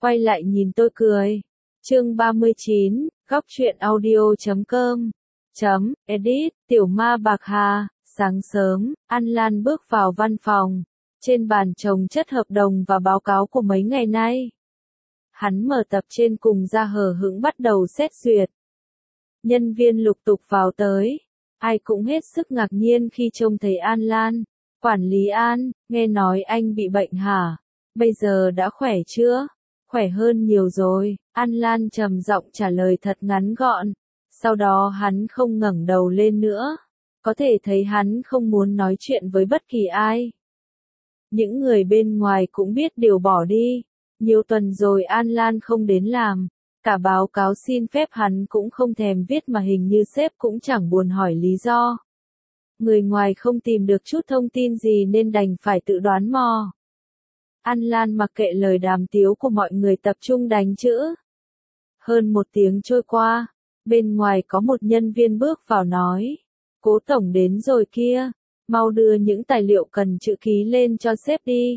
Quay lại nhìn tôi cười. Chương 39, góc truyện audio.com. Edit, Tiểu Ma Bạc Hà. Sáng sớm, An Lan bước vào văn phòng. Trên bàn chồng chất hợp đồng và báo cáo của mấy ngày nay. Hắn mở tập trên cùng ra hờ hững bắt đầu xét duyệt. Nhân viên lục tục vào tới. Ai cũng hết sức ngạc nhiên khi trông thấy An Lan. Quản lý An, nghe nói anh bị bệnh hả? Bây giờ đã khỏe chưa? Khỏe hơn nhiều rồi, An Lan trầm giọng trả lời thật ngắn gọn. Sau đó hắn không ngẩng đầu lên nữa. Có thể thấy hắn không muốn nói chuyện với bất kỳ ai. Những người bên ngoài cũng biết điều bỏ đi. Nhiều tuần rồi An Lan không đến làm. Cả báo cáo xin phép hắn cũng không thèm viết mà hình như sếp cũng chẳng buồn hỏi lý do. Người ngoài không tìm được chút thông tin gì nên đành phải tự đoán mò. An Lan mặc kệ lời đàm tiếu của mọi người tập trung đánh chữ. Hơn một tiếng trôi qua, bên ngoài có một nhân viên bước vào nói. Cố tổng đến rồi kia, mau đưa những tài liệu cần chữ ký lên cho sếp đi.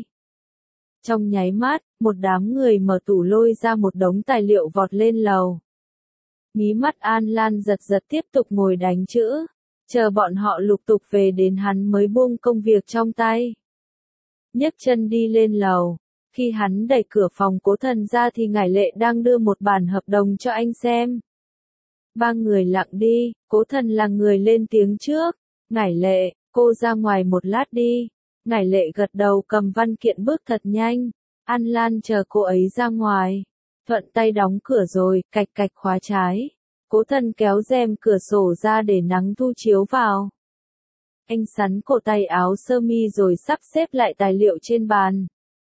Trong nháy mắt, một đám người mở tủ lôi ra một đống tài liệu vọt lên lầu. Mí mắt An Lan giật giật tiếp tục ngồi đánh chữ. Chờ bọn họ lục tục về đến hắn mới buông công việc trong tay. Nhấc chân đi lên lầu. Khi hắn đẩy cửa phòng Cố Thần ra thì Ngải Lệ đang đưa một bản hợp đồng cho anh xem. Ba người lặng đi, Cố Thần là người lên tiếng trước. Ngải Lệ, cô ra ngoài một lát đi. Ngải Lệ gật đầu cầm văn kiện bước thật nhanh. An Lan chờ cô ấy ra ngoài. Thuận tay đóng cửa rồi, cạch cạch khóa trái. Cố Thần kéo rèm cửa sổ ra để nắng thu chiếu vào. Anh sắn cổ tay áo sơ mi rồi sắp xếp lại tài liệu trên bàn.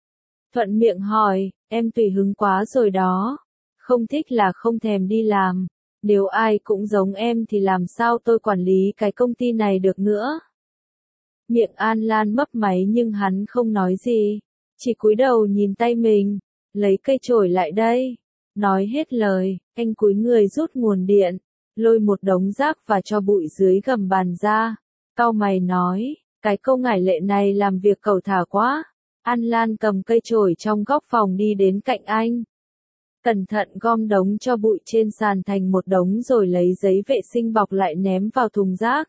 Thuận miệng hỏi, em tùy hứng quá rồi đó. Không thích là không thèm đi làm. Nếu ai cũng giống em thì làm sao tôi quản lý cái công ty này được nữa. Miệng An Lan mấp máy nhưng hắn không nói gì. Chỉ cúi đầu nhìn tay mình. Lấy cây chổi lại đây. Nói hết lời, anh cúi người rút nguồn điện. Lôi một đống rác và cho bụi dưới gầm bàn ra. Cau mày nói, cái câu Ngải Lệ này làm việc cẩu thả quá. An Lan cầm cây chổi trong góc phòng đi đến cạnh anh. Cẩn thận gom đống cho bụi trên sàn thành một đống rồi lấy giấy vệ sinh bọc lại ném vào thùng rác.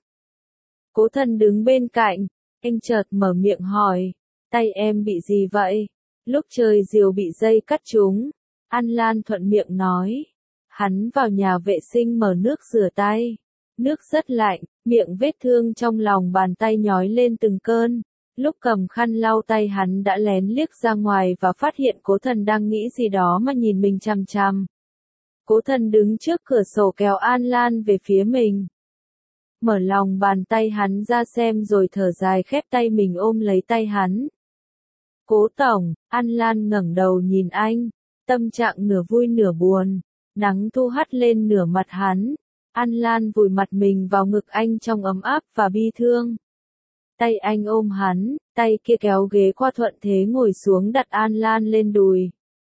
Cố Thần đứng bên cạnh, anh chợt mở miệng hỏi, tay em bị gì vậy? Lúc chơi diều bị dây cắt trúng. An Lan thuận miệng nói. Hắn vào nhà vệ sinh mở nước rửa tay. Nước rất lạnh, miệng vết thương trong lòng bàn tay nhói lên từng cơn. Lúc cầm khăn lau tay hắn đã lén liếc ra ngoài và phát hiện Cố Thần đang nghĩ gì đó mà nhìn mình chằm chằm. Cố Thần đứng trước cửa sổ kéo An Lan về phía mình. Mở lòng bàn tay hắn ra xem rồi thở dài khép tay mình ôm lấy tay hắn. Cố tổng, An Lan ngẩng đầu nhìn anh. Tâm trạng nửa vui nửa buồn. Nắng thu hắt lên nửa mặt hắn. An Lan vùi mặt mình vào ngực anh trong ấm áp và bi thương. Tay anh ôm hắn, tay kia kéo ghế qua thuận thế ngồi xuống đặt An Lan lên đùi.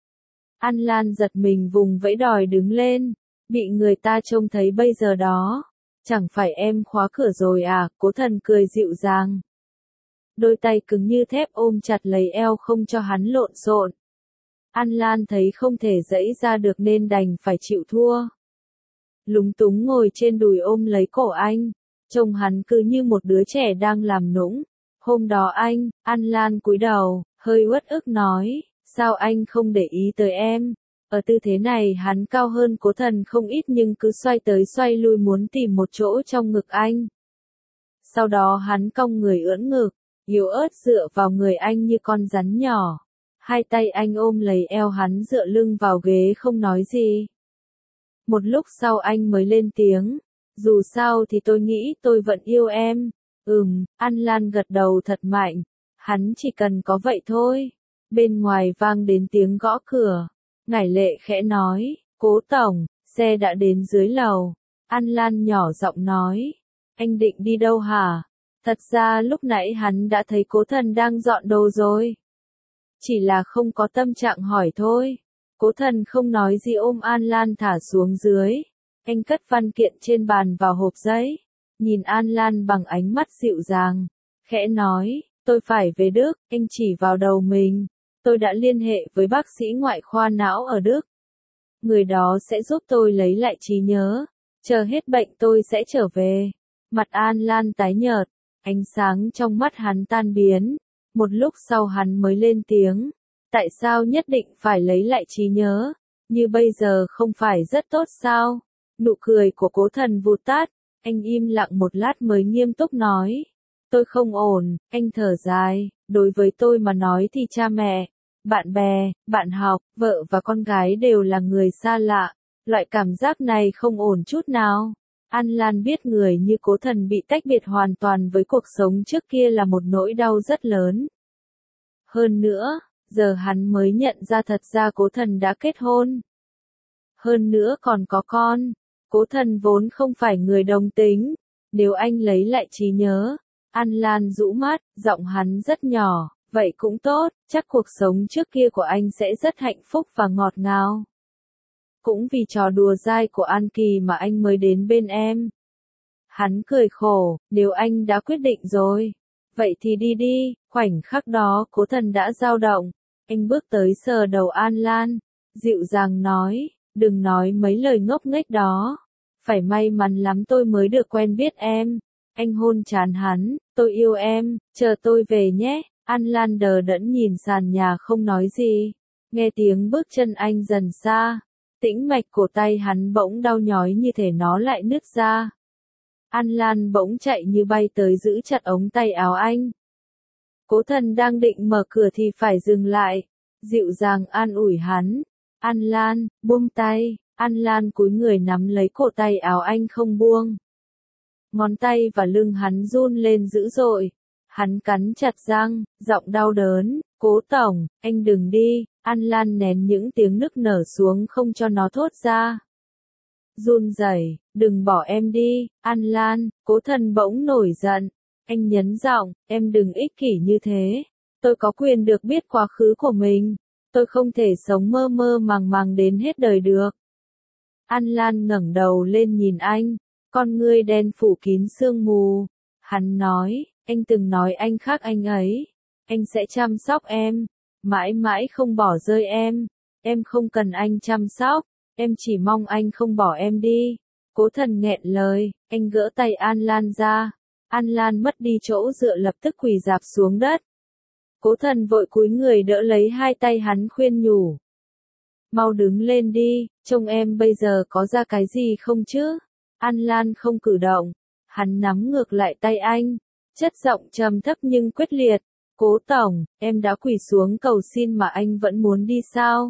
An Lan giật mình vùng vẫy đòi đứng lên. Bị người ta trông thấy bây giờ đó. Chẳng phải em khóa cửa rồi à? Cố Thần cười dịu dàng. Đôi tay cứng như thép ôm chặt lấy eo không cho hắn lộn xộn. An Lan thấy không thể giãy ra được nên đành phải chịu thua. Lúng túng ngồi trên đùi ôm lấy cổ anh. Trông hắn cứ như một đứa trẻ đang làm nũng. Hôm đó An Lan cúi đầu, hơi uất ức nói, sao anh không để ý tới em? Ở tư thế này hắn cao hơn Cố Thần không ít nhưng cứ xoay tới xoay lui muốn tìm một chỗ trong ngực anh. Sau đó hắn cong người ưỡn ngực, yếu ớt dựa vào người anh như con rắn nhỏ. Hai tay anh ôm lấy eo hắn dựa lưng vào ghế không nói gì. Một lúc sau anh mới lên tiếng. Dù sao thì tôi nghĩ tôi vẫn yêu em. An Lan gật đầu thật mạnh. Hắn chỉ cần có vậy thôi. Bên ngoài vang đến tiếng gõ cửa. Ngải Lệ khẽ nói, Cố tổng, xe đã đến dưới lầu. An Lan nhỏ giọng nói, anh định đi đâu hả? Thật ra lúc nãy hắn đã thấy Cố Thần đang dọn đồ rồi. Chỉ là không có tâm trạng hỏi thôi. Cố Thần không nói gì ôm An Lan thả xuống dưới. Anh cất văn kiện trên bàn vào hộp giấy. Nhìn An Lan bằng ánh mắt dịu dàng. Khẽ nói, tôi phải về Đức, anh chỉ vào đầu mình. Tôi đã liên hệ với bác sĩ ngoại khoa não ở Đức. Người đó sẽ giúp tôi lấy lại trí nhớ. Chờ hết bệnh tôi sẽ trở về. Mặt An Lan tái nhợt, ánh sáng trong mắt hắn tan biến. Một lúc sau hắn mới lên tiếng. Tại sao nhất định phải lấy lại trí nhớ? Như bây giờ không phải rất tốt sao? Nụ cười của Cố Thần vụt tắt. Anh im lặng một lát mới nghiêm túc nói. Tôi không ổn, anh thở dài. Đối với tôi mà nói thì cha mẹ, bạn bè, bạn học, vợ và con gái đều là người xa lạ. Loại cảm giác này không ổn chút nào. An Lan biết người như Cố Thần bị tách biệt hoàn toàn với cuộc sống trước kia là một nỗi đau rất lớn. Hơn nữa, giờ hắn mới nhận ra thật ra Cố Thần đã kết hôn. Hơn nữa còn có con. Cố Thần vốn không phải người đồng tính. Nếu anh lấy lại trí nhớ, An Lan rũ mắt, giọng hắn rất nhỏ, vậy cũng tốt, chắc cuộc sống trước kia của anh sẽ rất hạnh phúc và ngọt ngào. Cũng vì trò đùa dai của An Kỳ mà anh mới đến bên em. Hắn cười khổ, nếu anh đã quyết định rồi, vậy thì đi đi. Khoảnh khắc đó Cố Thần đã dao động. Anh bước tới sờ đầu An Lan, dịu dàng nói, đừng nói mấy lời ngốc nghếch đó. Phải may mắn lắm tôi mới được quen biết em. Anh hôn trán hắn, tôi yêu em, chờ tôi về nhé. An Lan đờ đẫn nhìn sàn nhà không nói gì. Nghe tiếng bước chân anh dần xa. Tĩnh mạch cổ tay hắn bỗng đau nhói như thể nó lại nứt ra. An Lan bỗng chạy như bay tới giữ chặt ống tay áo anh. Cố Thần đang định mở cửa thì phải dừng lại. Dịu dàng an ủi hắn. An Lan, buông tay. An Lan cúi người nắm lấy cổ tay áo anh không buông. Ngón tay và lưng hắn run lên dữ dội. Hắn cắn chặt răng, giọng đau đớn. Cố tổng, anh đừng đi. An Lan nén những tiếng nức nở xuống không cho nó thốt ra. Run rẩy, đừng bỏ em đi, An Lan. Cố Thần bỗng nổi giận. Anh nhấn giọng, em đừng ích kỷ như thế. Tôi có quyền được biết quá khứ của mình. Tôi không thể sống mơ mơ màng màng đến hết đời được. An Lan ngẩng đầu lên nhìn anh. Con ngươi đen phủ kín sương mù. Hắn nói, anh từng nói anh khác anh ấy. Anh sẽ chăm sóc em. Mãi mãi không bỏ rơi em. Em không cần anh chăm sóc. Em chỉ mong anh không bỏ em đi. Cố Thần nghẹn lời. Anh gỡ tay An Lan ra. An Lan mất đi chỗ dựa lập tức quỳ rạp xuống đất. Cố Thần vội cúi người đỡ lấy hai tay hắn khuyên nhủ. Mau đứng lên đi, trông em bây giờ có ra cái gì không chứ? An Lan không cử động. Hắn nắm ngược lại tay anh. Chất giọng trầm thấp nhưng quyết liệt. Cố tổng, em đã quỳ xuống cầu xin mà anh vẫn muốn đi sao?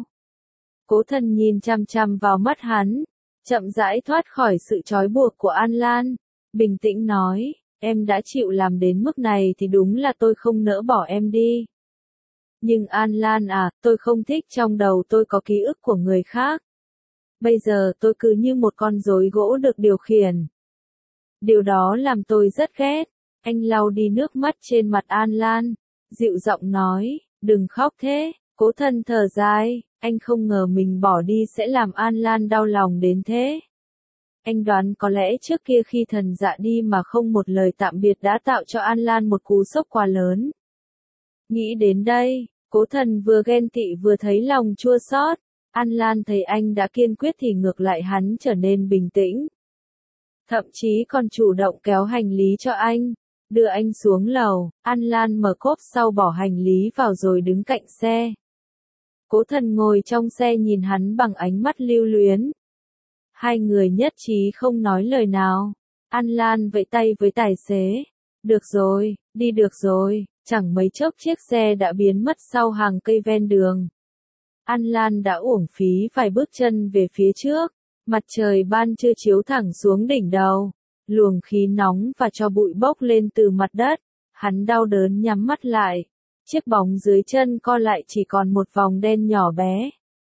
Cố Thần nhìn chằm chằm vào mắt hắn. Chậm rãi thoát khỏi sự trói buộc của An Lan. Bình tĩnh nói, em đã chịu làm đến mức này thì đúng là tôi không nỡ bỏ em đi. Nhưng An Lan à, tôi không thích trong đầu tôi có ký ức của người khác. Bây giờ tôi cứ như một con rối gỗ được điều khiển. Điều đó làm tôi rất ghét. Anh lau đi nước mắt trên mặt An Lan. Dịu giọng nói, đừng khóc thế. Cố Thần thở dài, anh không ngờ mình bỏ đi sẽ làm An Lan đau lòng đến thế. Anh đoán có lẽ trước kia khi Thần Dạ đi mà không một lời tạm biệt đã tạo cho An Lan một cú sốc quá lớn. Nghĩ đến đây, Cố Thần vừa ghen tị vừa thấy lòng chua xót. An Lan thấy anh đã kiên quyết thì ngược lại hắn trở nên bình tĩnh. Thậm chí còn chủ động kéo hành lý cho anh, đưa anh xuống lầu. An Lan mở cốp sau bỏ hành lý vào rồi đứng cạnh xe. Cố Thần ngồi trong xe nhìn hắn bằng ánh mắt lưu luyến. Hai người nhất trí không nói lời nào. An Lan vẫy tay với tài xế. Được rồi, đi được rồi. Chẳng mấy chốc chiếc xe đã biến mất sau hàng cây ven đường. An Lan đã uổng phí vài bước chân về phía trước. Mặt trời ban trưa chiếu thẳng xuống đỉnh đầu. Luồng khí nóng và tro bụi bốc lên từ mặt đất. Hắn đau đớn nhắm mắt lại. Chiếc bóng dưới chân co lại chỉ còn một vòng đen nhỏ bé.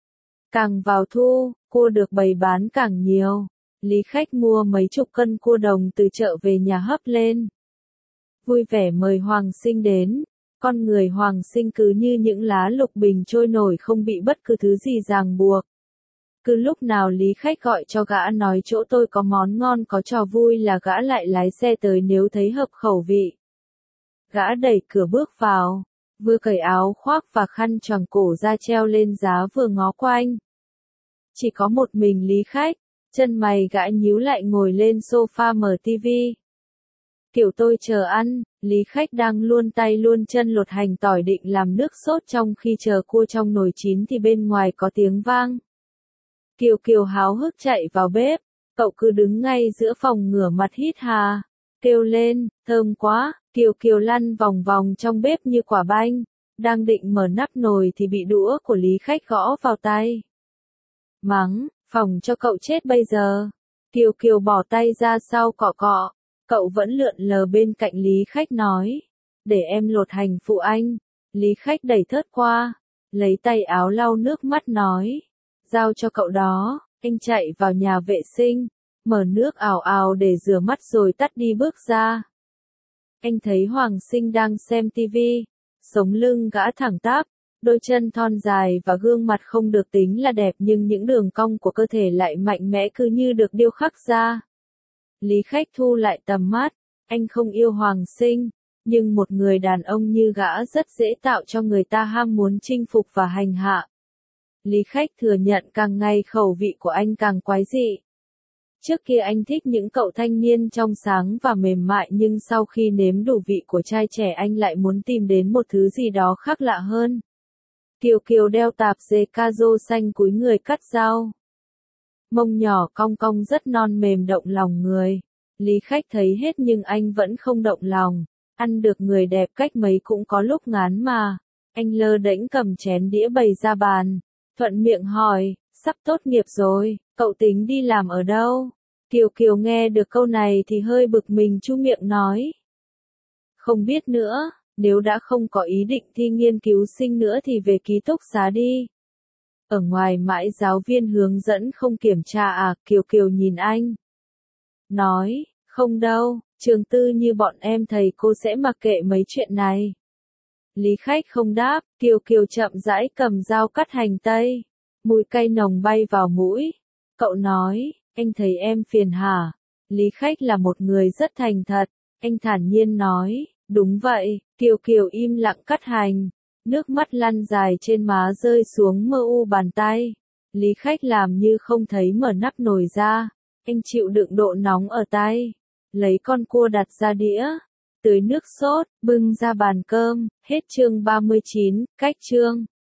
Càng vào thu, cua được bày bán càng nhiều. Lý khách mua mấy chục cân cua đồng từ chợ về nhà hấp lên. Vui vẻ mời Hoàng Sinh đến. Con người Hoàng Sinh cứ như những lá lục bình trôi nổi không bị bất cứ thứ gì ràng buộc. Cứ lúc nào Lý khách gọi cho gã nói chỗ tôi có món ngon có trò vui là gã lại lái xe tới nếu thấy hợp khẩu vị. Gã đẩy cửa bước vào. vừa cởi áo khoác và khăn choàng cổ ra treo lên giá vừa ngó quanh. Chỉ có một mình Lý Khách, chân mày gã nhíu lại ngồi lên sofa mở tivi. Kiểu tôi chờ ăn, Lý Khách đang luôn tay luôn chân lột hành tỏi định làm nước sốt trong khi chờ cua trong nồi chín thì bên ngoài có tiếng vang. Kiều Kiều háo hức chạy vào bếp, cậu cứ đứng ngay giữa phòng ngửa mặt hít hà, kêu lên, thơm quá, Kiều Kiều lăn vòng vòng trong bếp như quả banh, đang định mở nắp nồi thì bị đũa của Lý Khách gõ vào tay. Mắng, phòng cho cậu chết bây giờ. Kiều Kiều bỏ tay ra sau cọ cọ, cậu vẫn lượn lờ bên cạnh Lý Khách nói, để em lột hành phụ anh. Lý Khách đẩy thớt qua, lấy tay áo lau nước mắt nói, giao cho cậu đó. Anh chạy vào nhà vệ sinh, mở nước ào ào để rửa mắt rồi tắt đi bước ra. Anh thấy Hoàng Sinh đang xem tivi, sống lưng gã thẳng tắp, đôi chân thon dài và gương mặt không được tính là đẹp nhưng những đường cong của cơ thể lại mạnh mẽ cứ như được điêu khắc ra. Lý Khách thu lại tầm mắt, anh không yêu Hoàng Sinh, nhưng một người đàn ông như gã rất dễ tạo cho người ta ham muốn chinh phục và hành hạ. Lý Khách thừa nhận càng ngày khẩu vị của anh càng quái dị. Trước kia anh thích những cậu thanh niên trong sáng và mềm mại nhưng sau khi nếm đủ vị của trai trẻ anh lại muốn tìm đến một thứ gì đó khác lạ hơn. Kiều Kiều đeo tạp dề ca-rô xanh cúi người cắt rau. Mông nhỏ cong cong rất non mềm động lòng người. Lý Khách thấy hết nhưng anh vẫn không động lòng. Ăn được người đẹp cách mấy cũng có lúc ngán mà. Anh lơ đễnh cầm chén đĩa bày ra bàn. Thuận miệng hỏi, sắp tốt nghiệp rồi, cậu tính đi làm ở đâu? Kiều Kiều nghe được câu này thì hơi bực mình chu miệng nói. Không biết nữa, nếu đã không có ý định thi nghiên cứu sinh nữa thì về ký túc xá đi. Ở ngoài mãi giáo viên hướng dẫn không kiểm tra à? Kiều Kiều nhìn anh. Nói, không đâu, trường tư như bọn em thầy cô sẽ mặc kệ mấy chuyện này. Lý Khách không đáp, Kiều Kiều chậm rãi cầm dao cắt hành tây. Mùi cay nồng bay vào mũi. Cậu nói, anh thấy em phiền hả? Lý Khách là một người rất thành thật. Anh thản nhiên nói, đúng vậy. Kiều Kiều im lặng cắt hành. Nước mắt lăn dài trên má rơi xuống mơ u bàn tay. Lý Khách làm như không thấy mở nắp nồi ra. Anh chịu đựng độ nóng ở tay. Lấy con cua đặt ra đĩa. Tưới nước sốt, bưng ra bàn cơm. Hết chương 39, cách chương.